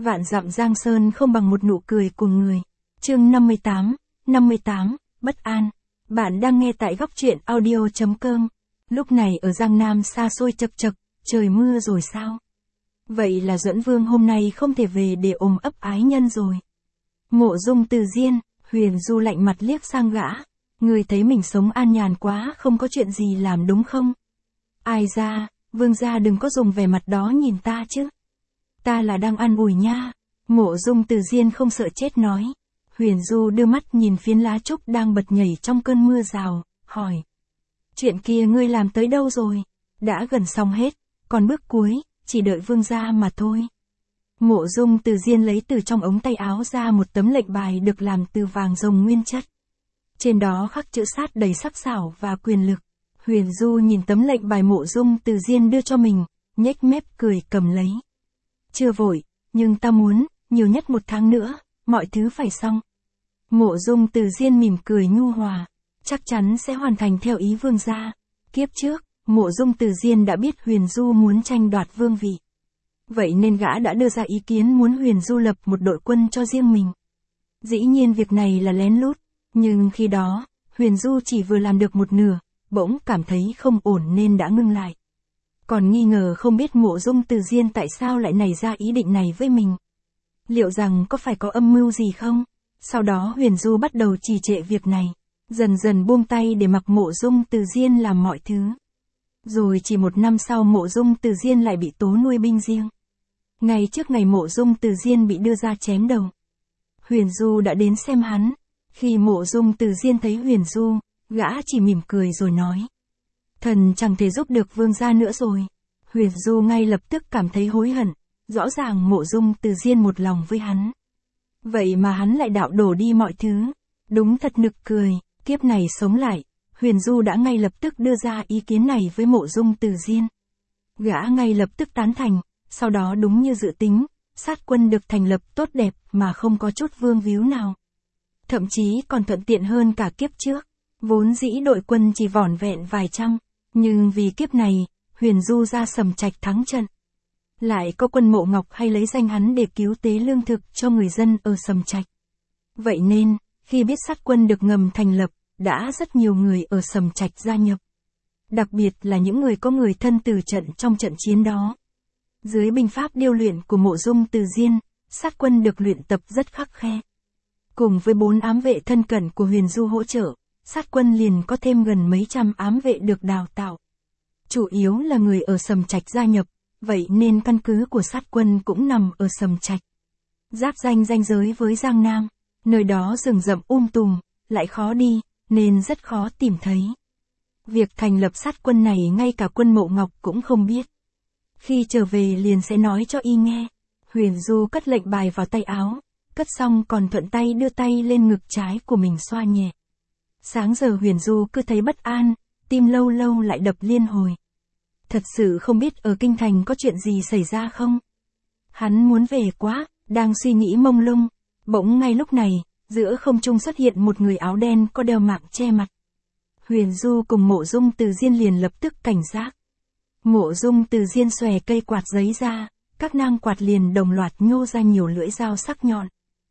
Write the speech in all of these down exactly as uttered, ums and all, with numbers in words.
Vạn dặm giang sơn không bằng một nụ cười của người. Chương năm mươi tám, năm mươi tám, bất an. Bạn đang nghe tại góc truyện audio chấm com. Lúc này ở Giang Nam xa xôi chật chật, trời mưa rồi sao? Vậy là Duẫn Vương hôm nay không thể về để ôm ấp ái nhân rồi. Mộ Dung Từ Diên, Huyền Du lạnh mặt liếc sang gã. Người thấy mình sống an nhàn quá, không có chuyện gì làm đúng không? Ai ra, Vương gia đừng có dùng vẻ mặt đó nhìn ta chứ. Ta là đang an ủi nha. Mộ Dung Từ Diên không sợ chết nói. Huyền Du đưa mắt nhìn phiến lá trúc đang bật nhảy trong cơn mưa rào, hỏi. Chuyện kia ngươi làm tới đâu rồi? Đã gần xong hết, còn bước cuối, chỉ đợi vương gia mà thôi. Mộ Dung Từ Diên lấy từ trong ống tay áo ra một tấm lệnh bài được làm từ vàng rồng nguyên chất. Trên đó khắc chữ sát đầy sắc sảo và quyền lực. Huyền Du nhìn tấm lệnh bài Mộ Dung Từ Diên đưa cho mình, nhếch mép cười cầm lấy. Chưa vội, nhưng ta muốn, nhiều nhất một tháng nữa, mọi thứ phải xong. Mộ Dung Từ Diên mỉm cười nhu hòa, chắc chắn sẽ hoàn thành theo ý vương gia. Kiếp trước, Mộ Dung Từ Diên đã biết Huyền Du muốn tranh đoạt vương vị. Vậy nên gã đã đưa ra ý kiến muốn Huyền Du lập một đội quân cho riêng mình. Dĩ nhiên việc này là lén lút, nhưng khi đó, Huyền Du chỉ vừa làm được một nửa, bỗng cảm thấy không ổn nên đã ngưng lại. Còn nghi ngờ không biết Mộ Dung Từ Diên tại sao lại nảy ra ý định này với mình. Liệu rằng có phải có âm mưu gì không? Sau đó Huyền Du bắt đầu trì trệ việc này, dần dần buông tay để mặc Mộ Dung Từ Diên làm mọi thứ. Rồi chỉ một năm sau Mộ Dung Từ Diên lại bị tố nuôi binh riêng. Ngay trước ngày Mộ Dung Từ Diên bị đưa ra chém đầu, Huyền Du đã đến xem hắn. Khi Mộ Dung Từ Diên thấy Huyền Du, gã chỉ mỉm cười rồi nói. Thần chẳng thể giúp được vương gia nữa rồi. Huyền Du ngay lập tức cảm thấy hối hận, rõ ràng Mộ Dung Từ Diên một lòng với hắn. Vậy mà hắn lại đạo đổ đi mọi thứ. Đúng thật nực cười, kiếp này sống lại, Huyền Du đã ngay lập tức đưa ra ý kiến này với Mộ Dung Từ Diên. Gã ngay lập tức tán thành, sau đó đúng như dự tính, sát quân được thành lập tốt đẹp mà không có chút vương víu nào. Thậm chí còn thuận tiện hơn cả kiếp trước, vốn dĩ đội quân chỉ vỏn vẹn vài trăm, nhưng vì kiếp này, Huyền Du ra Sầm Trạch thắng trận. Lại có quân Mộ Ngọc hay lấy danh hắn để cứu tế lương thực cho người dân ở Sầm Trạch. Vậy nên, khi biết sát quân được ngầm thành lập, đã rất nhiều người ở Sầm Trạch gia nhập. Đặc biệt là những người có người thân từ trận trong trận chiến đó. Dưới binh pháp điêu luyện của Mộ Dung Từ Diên, sát quân được luyện tập rất khắc khe. Cùng với bốn ám vệ thân cận của Huyền Du hỗ trợ, sát quân liền có thêm gần mấy trăm ám vệ được đào tạo. Chủ yếu là người ở Sầm Trạch gia nhập, vậy nên căn cứ của sát quân cũng nằm ở Sầm Trạch. Giáp ranh ranh giới với Giang Nam, nơi đó rừng rậm um tùm, lại khó đi, nên rất khó tìm thấy. Việc thành lập sát quân này ngay cả quân Mộ Ngọc cũng không biết. Khi trở về liền sẽ nói cho y nghe. Huyền Du cất lệnh bài vào tay áo, cất xong còn thuận tay đưa tay lên ngực trái của mình xoa nhẹ. Sáng giờ Huyền Du cứ thấy bất an, tim lâu lâu lại đập liên hồi. Thật sự không biết ở kinh thành có chuyện gì xảy ra không? Hắn muốn về quá, đang suy nghĩ mông lung, bỗng ngay lúc này, giữa không trung xuất hiện một người áo đen có đeo mạng che mặt. Huyền Du cùng Mộ Dung Từ Diên liền lập tức cảnh giác. Mộ Dung Từ Diên xòe cây quạt giấy ra, các nang quạt liền đồng loạt nhô ra nhiều lưỡi dao sắc nhọn.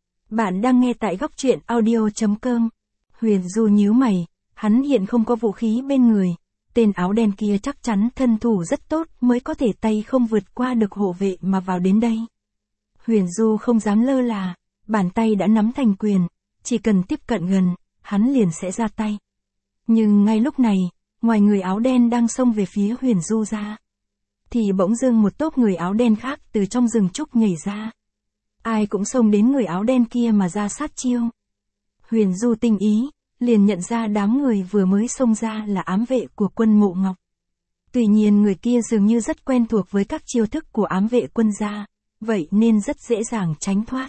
Bạn đang nghe tại góc truyện audio chấm com. Huyền Du nhíu mày, hắn hiện không có vũ khí bên người. Tên áo đen kia chắc chắn thân thủ rất tốt mới có thể tay không vượt qua được hộ vệ mà vào đến đây. Huyền Du không dám lơ là, bàn tay đã nắm thành quyền, chỉ cần tiếp cận gần, hắn liền sẽ ra tay. Nhưng ngay lúc này, ngoài người áo đen đang xông về phía Huyền Du ra, thì bỗng dưng một tốp người áo đen khác từ trong rừng trúc nhảy ra. Ai cũng xông đến người áo đen kia mà ra sát chiêu. Huyền Du tinh ý, liền nhận ra đám người vừa mới xông ra là ám vệ của quân Mộ Ngọc. Tuy nhiên người kia dường như rất quen thuộc với các chiêu thức của ám vệ quân gia, vậy nên rất dễ dàng tránh thoát.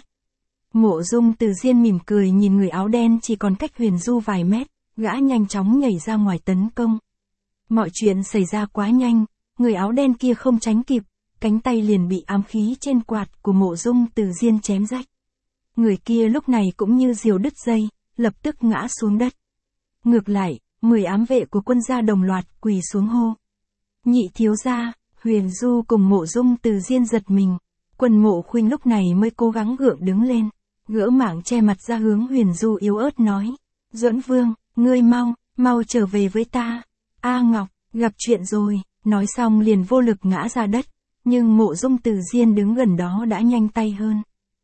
Mộ Dung Từ Diên mỉm cười nhìn người áo đen chỉ còn cách Huyền Du vài mét, gã nhanh chóng nhảy ra ngoài tấn công. Mọi chuyện xảy ra quá nhanh, người áo đen kia không tránh kịp, cánh tay liền bị ám khí trên quạt của Mộ Dung Từ Diên chém rách. Người kia lúc này cũng như diều đứt dây, lập tức ngã xuống đất. Ngược lại, mười ám vệ của quân gia đồng loạt quỳ xuống hô. Nhị thiếu gia. Huyền Du cùng Mộ Dung Từ Diên giật mình. Quân Mộ Khuynh lúc này mới cố gắng gượng đứng lên, gỡ mảng che mặt ra hướng Huyền Du yếu ớt nói. Duẫn Vương, ngươi mau, mau trở về với ta. A Ngọc, gặp chuyện rồi, nói xong liền vô lực ngã ra đất, nhưng Mộ Dung Từ Diên đứng gần đó đã nhanh tay hơn.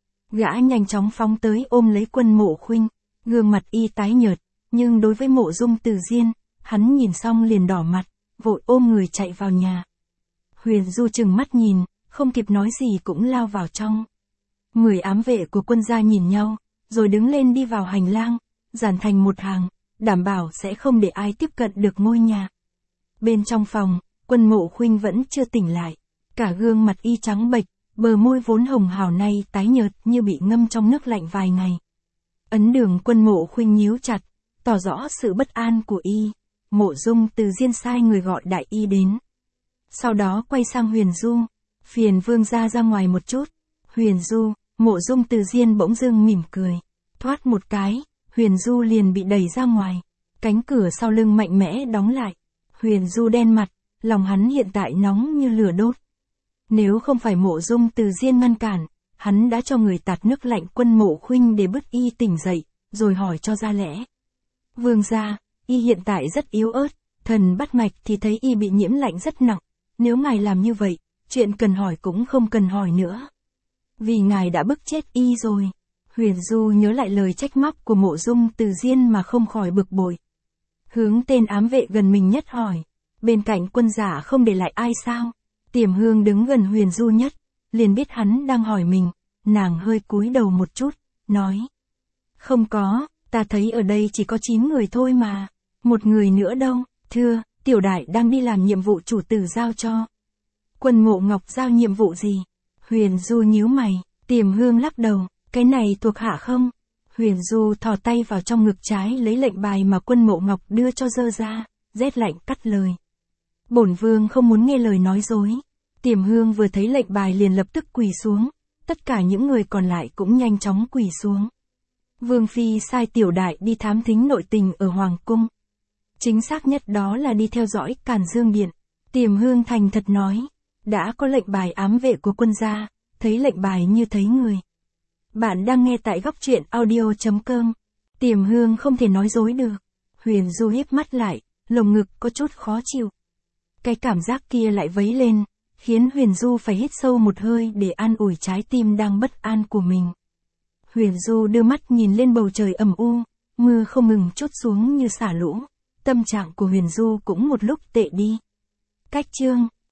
Gã nhanh chóng phóng tới ôm lấy Quân Mộ Khuynh, gương mặt y tái nhợt, nhưng đối với Mộ Dung Từ Diên, hắn nhìn xong liền đỏ mặt, vội ôm người chạy vào nhà. Huyền Du chừng mắt nhìn, không kịp nói gì cũng lao vào trong. Mười ám vệ của quân gia nhìn nhau, rồi đứng lên đi vào hành lang, dàn thành một hàng, đảm bảo sẽ không để ai tiếp cận được ngôi nhà. Bên trong phòng, Quân Mộ Khuynh vẫn chưa tỉnh lại, cả gương mặt y trắng bệch, bờ môi vốn hồng hào nay tái nhợt như bị ngâm trong nước lạnh vài ngày. Ấn Đường Quân Mộ Khuynh nhíu chặt, tỏ rõ sự bất an của y. Mộ Dung Từ Diên sai người gọi đại y đến. Sau đó quay sang Huyền Du, phiền vương gia ra ngoài một chút. Huyền Du, Mộ Dung Từ Diên bỗng dưng mỉm cười, thoát một cái, Huyền Du liền bị đẩy ra ngoài, cánh cửa sau lưng mạnh mẽ đóng lại. Huyền Du đen mặt, lòng hắn hiện tại nóng như lửa đốt. Nếu không phải Mộ Dung Từ Diên ngăn cản, hắn đã cho người tạt nước lạnh Quân Mộ Khuynh để bứt y tỉnh dậy, rồi hỏi cho ra lẽ. Vương gia, y hiện tại rất yếu ớt, thần bắt mạch thì thấy y bị nhiễm lạnh rất nặng, nếu ngài làm như vậy, chuyện cần hỏi cũng không cần hỏi nữa. Vì ngài đã bức chết y rồi. Huyền Du nhớ lại lời trách móc của Mộ Dung Từ Diên mà không khỏi bực bội. Hướng tên ám vệ gần mình nhất hỏi, bên cạnh quân giả không để lại ai sao? Tiềm Hương đứng gần Huyền Du nhất, liền biết hắn đang hỏi mình, nàng hơi cúi đầu một chút, nói. Không có, ta thấy ở đây chỉ có chín người thôi mà, một người nữa đâu, thưa, tiểu đại đang đi làm nhiệm vụ chủ tử giao cho. Quân Mộ Ngọc giao nhiệm vụ gì? Huyền Du nhíu mày, Tiềm Hương lắc đầu, cái này thuộc hạ không? Huyền Du thò tay vào trong ngực trái lấy lệnh bài mà Quân Mộ Ngọc đưa cho dơ ra, rét lạnh cắt lời. Bổn vương không muốn nghe lời nói dối. Tiềm Hương vừa thấy lệnh bài liền lập tức quỳ xuống, tất cả những người còn lại cũng nhanh chóng quỳ xuống. Vương Phi sai tiểu đại đi thám thính nội tình ở Hoàng Cung. Chính xác nhất đó là đi theo dõi Càn Dương Điện. Tiềm Hương thành thật nói, đã có lệnh bài ám vệ của quân gia, thấy lệnh bài như thấy người. Bạn đang nghe tại góc truyện audio chấm com. Tiềm Hương không thể nói dối được. Huyền Du híp mắt lại, lồng ngực có chút khó chịu. Cái cảm giác kia lại vấy lên, khiến Huyền Du phải hít sâu một hơi để an ủi trái tim đang bất an của mình. Huyền Du đưa mắt nhìn lên bầu trời ẩm u, mưa không ngừng trút xuống như xả lũ. Tâm trạng của Huyền Du cũng một lúc tệ đi. Cách chương